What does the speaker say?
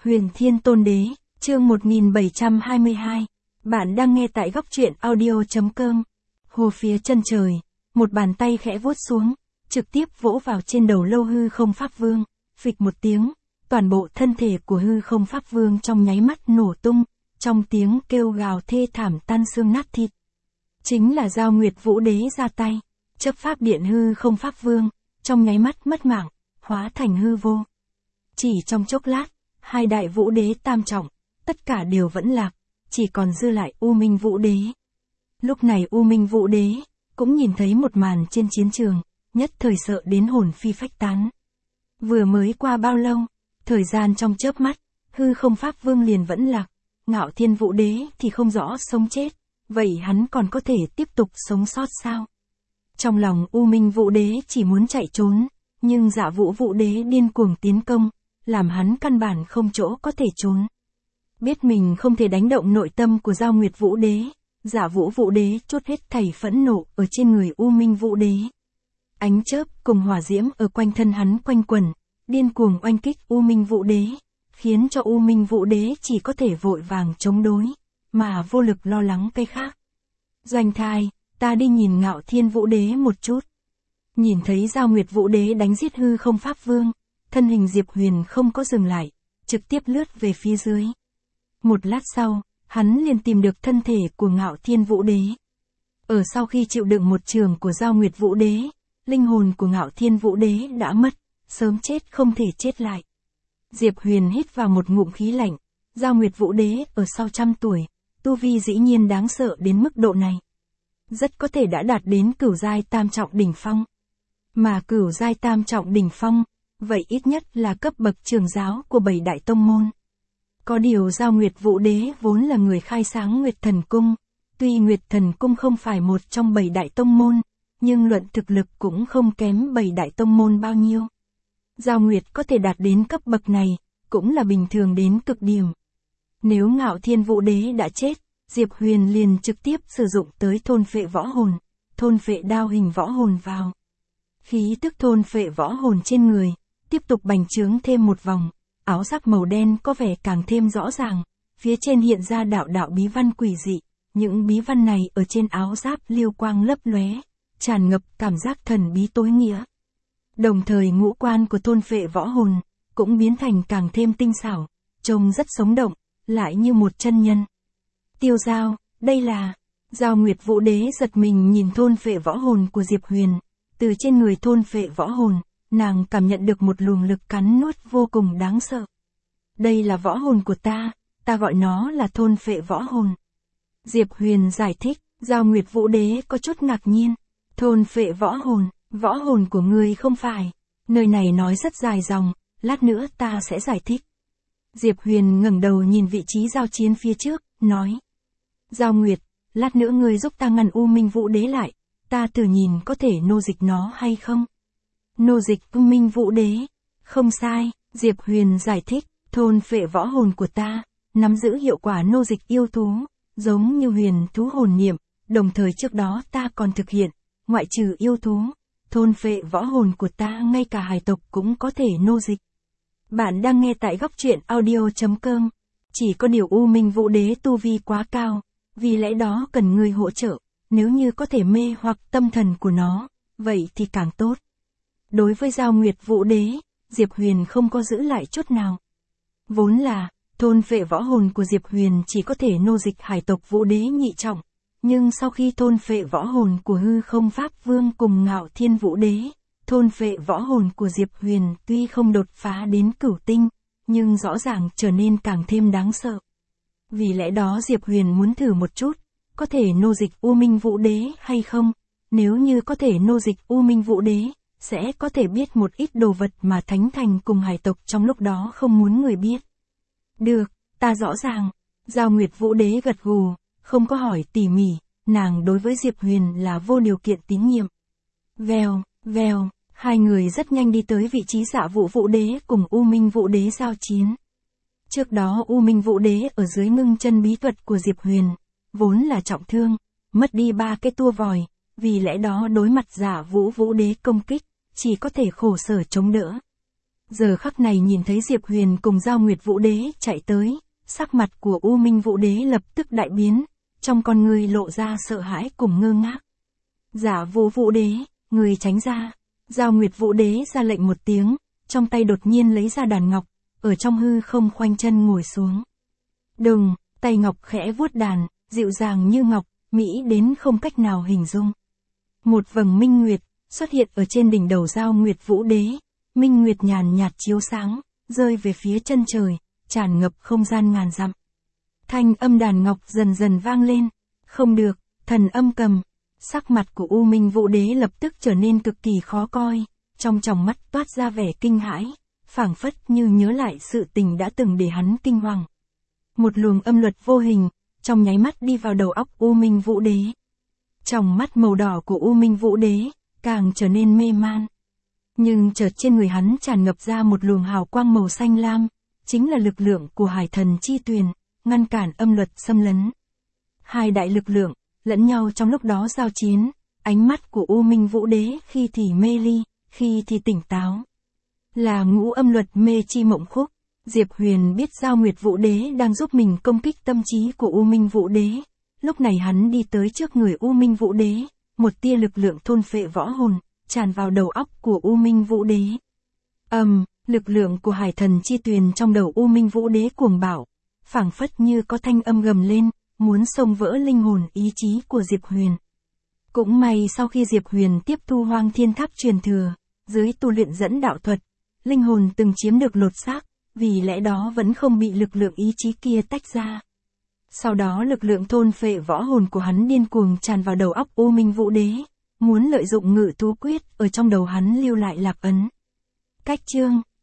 Huyền Thiên Tôn Đế, chương 1722. Bạn đang nghe tại góc truyện audio.com. Hồ phía chân trời, một bàn tay khẽ vuốt xuống, trực tiếp vỗ vào trên đầu Lâu Hư Không Pháp Vương, phịch một tiếng, toàn bộ thân thể của Hư Không Pháp Vương trong nháy mắt nổ tung, trong tiếng kêu gào thê thảm tan xương nát thịt. Chính là Giao Nguyệt Vũ Đế ra tay, chấp pháp điện Hư Không Pháp Vương, trong nháy mắt mất mạng, hóa thành hư vô. Chỉ trong chốc lát, hai đại vũ đế tam trọng, tất cả đều vẫn lạc, chỉ còn dư lại U Minh Vũ Đế. Lúc này U Minh Vũ Đế, cũng nhìn thấy một màn trên chiến trường, nhất thời sợ đến hồn phi phách tán. Vừa mới qua bao lâu, thời gian trong chớp mắt, Hư Không Pháp Vương liền vẫn lạc, Ngạo Thiên Vũ Đế thì không rõ sống chết, vậy hắn còn có thể tiếp tục sống sót sao? Trong lòng U Minh Vũ Đế chỉ muốn chạy trốn, nhưng Dạ Vũ Vũ Đế điên cuồng tiến công, làm hắn căn bản không chỗ có thể trốn. Biết mình không thể đánh động nội tâm của Giao Nguyệt Vũ Đế, Dạ Vũ Vũ Đế trút hết thảy phẫn nộ ở trên người U Minh Vũ Đế. Ánh chớp cùng hỏa diễm ở quanh thân hắn quanh quẩn, điên cuồng oanh kích U Minh Vũ Đế, khiến cho U Minh Vũ Đế chỉ có thể vội vàng chống đối, mà vô lực lo lắng cái khác. Doanh Thai, ta đi nhìn Ngạo Thiên Vũ Đế một chút. Nhìn thấy Giao Nguyệt Vũ Đế đánh giết Hư Không Pháp Vương, thân hình Diệp Huyền không có dừng lại, trực tiếp lướt về phía dưới. Một lát sau, hắn liền tìm được thân thể của Ngạo Thiên Vũ Đế. Ở sau khi chịu đựng một trường của Giao Nguyệt Vũ Đế, linh hồn của Ngạo Thiên Vũ Đế đã mất, sớm chết không thể chết lại. Diệp Huyền hít vào một ngụm khí lạnh, Giao Nguyệt Vũ Đế ở sau trăm tuổi, tu vi dĩ nhiên đáng sợ đến mức độ này. Rất có thể đã đạt đến cửu giai tam trọng đỉnh phong. Mà cửu giai tam trọng đỉnh phong, vậy ít nhất là cấp bậc trưởng giáo của 7 đại tông môn. Có điều Giao Nguyệt Vũ Đế vốn là người khai sáng Nguyệt Thần Cung, tuy Nguyệt Thần Cung không phải một trong 7 đại tông môn, nhưng luận thực lực cũng không kém 7 đại tông môn bao nhiêu. Giao Nguyệt có thể đạt đến cấp bậc này, cũng là bình thường đến cực điểm. Nếu Ngạo Thiên Vũ Đế đã chết, Diệp Huyền liền trực tiếp sử dụng tới thôn phệ võ hồn, thôn phệ đao hình võ hồn vào. Khí tức thôn phệ võ hồn trên người, tiếp tục bành trướng thêm một vòng, áo giáp màu đen có vẻ càng thêm rõ ràng, phía trên hiện ra đạo đạo bí văn quỷ dị, những bí văn này ở trên áo giáp liêu quang lấp lóe, tràn ngập cảm giác thần bí tối nghĩa. Đồng thời ngũ quan của thôn phệ võ hồn, cũng biến thành càng thêm tinh xảo, trông rất sống động, lại như một chân nhân. Tiêu Giao, đây là... Giao Nguyệt Vũ Đế giật mình nhìn thôn phệ võ hồn của Diệp Huyền, từ trên người thôn phệ võ hồn, nàng cảm nhận được một luồng lực cắn nuốt vô cùng đáng sợ. Đây là võ hồn của ta gọi nó là thôn phệ võ hồn. Diệp Huyền giải thích, Giao Nguyệt Vũ Đế có chút ngạc nhiên. Thôn phệ võ hồn của ngươi không phải. Nơi này nói rất dài dòng, lát nữa ta sẽ giải thích. Diệp Huyền ngẩng đầu nhìn vị trí giao chiến phía trước, nói. Giao Nguyệt, lát nữa ngươi giúp ta ngăn U Minh Vũ Đế lại, ta thử nhìn có thể nô dịch nó hay không. Nô dịch U Minh Vũ Đế, không sai, Diệp Huyền giải thích, thôn phệ võ hồn của ta, nắm giữ hiệu quả nô dịch yêu thú, giống như huyền thú hồn niệm, đồng thời trước đó ta còn thực hiện, ngoại trừ yêu thú, thôn phệ võ hồn của ta ngay cả hải tộc cũng có thể nô dịch. Bạn đang nghe tại góc truyện audio.com, chỉ có điều U Minh Vũ Đế tu vi quá cao, vì lẽ đó cần người hỗ trợ, nếu như có thể mê hoặc tâm thần của nó, vậy thì càng tốt. Đối với Giao Nguyệt Vũ Đế, Diệp Huyền không có giữ lại chút nào. Vốn là, thôn phệ võ hồn của Diệp Huyền chỉ có thể nô dịch hải tộc Vũ Đế nhị trọng, nhưng sau khi thôn phệ võ hồn của Hư Không Pháp Vương cùng Ngạo Thiên Vũ Đế, thôn phệ võ hồn của Diệp Huyền tuy không đột phá đến cửu tinh, nhưng rõ ràng trở nên càng thêm đáng sợ. Vì lẽ đó Diệp Huyền muốn thử một chút, có thể nô dịch U Minh Vũ Đế hay không? Nếu như có thể nô dịch U Minh Vũ Đế, sẽ có thể biết một ít đồ vật mà Thánh Thành cùng hải tộc trong lúc đó không muốn người biết. Được, ta rõ ràng. Giao Nguyệt Vũ Đế gật gù, không có hỏi tỉ mỉ, nàng đối với Diệp Huyền là vô điều kiện tín nhiệm. Vèo, vèo, hai người rất nhanh đi tới vị trí Dạ Vũ Vũ Đế cùng U Minh Vũ Đế giao chiến. Trước đó U Minh Vũ Đế ở dưới ngưng chân bí thuật của Diệp Huyền, vốn là trọng thương, mất đi 3 cái tua vòi, vì lẽ đó đối mặt Dạ Vũ Vũ Đế công kích, chỉ có thể khổ sở chống đỡ. Giờ khắc này nhìn thấy Diệp Huyền cùng Giao Nguyệt Vũ Đế chạy tới, sắc mặt của U Minh Vũ Đế lập tức đại biến, trong con người lộ ra sợ hãi cùng ngơ ngác. Giả Vũ Vũ Đế, người tránh ra. Giao Nguyệt Vũ Đế ra lệnh một tiếng, trong tay đột nhiên lấy ra đàn ngọc, ở trong hư không khoanh chân ngồi xuống. Đùng, tay ngọc khẽ vuốt đàn, dịu dàng như ngọc, mỹ đến không cách nào hình dung. Một vầng minh nguyệt xuất hiện ở trên đỉnh đầu Giao Nguyệt Vũ Đế, minh nguyệt nhàn nhạt chiếu sáng, rơi về phía chân trời, tràn ngập không gian ngàn dặm. Thanh âm đàn ngọc dần dần vang lên. Không được, thần âm cầm. Sắc mặt của U Minh Vũ Đế lập tức trở nên cực kỳ khó coi, trong tròng mắt toát ra vẻ kinh hãi, phảng phất như nhớ lại sự tình đã từng để hắn kinh hoàng. Một luồng âm luật vô hình, trong nháy mắt đi vào đầu óc U Minh Vũ Đế. Tròng mắt màu đỏ của U Minh Vũ Đế, càng trở nên mê man. Nhưng chợt trên người hắn tràn ngập ra một luồng hào quang màu xanh lam, chính là lực lượng của Hải Thần Chi Tuyền, ngăn cản âm luật xâm lấn. Hai đại lực lượng, lẫn nhau trong lúc đó giao chiến, ánh mắt của U Minh Vũ Đế khi thì mê ly, khi thì tỉnh táo. Là ngũ âm luật mê chi mộng khúc, Diệp Huyền biết Giao Nguyệt Vũ Đế đang giúp mình công kích tâm trí của U Minh Vũ Đế. Lúc này hắn đi tới trước người U Minh Vũ Đế, một tia lực lượng thôn phệ võ hồn, tràn vào đầu óc của U Minh Vũ Đế. Lực lượng của Hải Thần Chi Tuyền trong đầu U Minh Vũ Đế cuồng bạo, phảng phất như có thanh âm gầm lên, muốn xông vỡ linh hồn ý chí của Diệp Huyền. Cũng may sau khi Diệp Huyền tiếp thu Hoang Thiên Tháp truyền thừa, dưới tu luyện dẫn đạo thuật, linh hồn từng chiếm được lột xác, vì lẽ đó vẫn không bị lực lượng ý chí kia tách ra. Sau đó lực lượng thôn phệ võ hồn của hắn điên cuồng tràn vào đầu óc U Minh Vũ Đế, muốn lợi dụng Ngự Thú Quyết ở trong đầu hắn lưu lại lạc ấn. Cách chương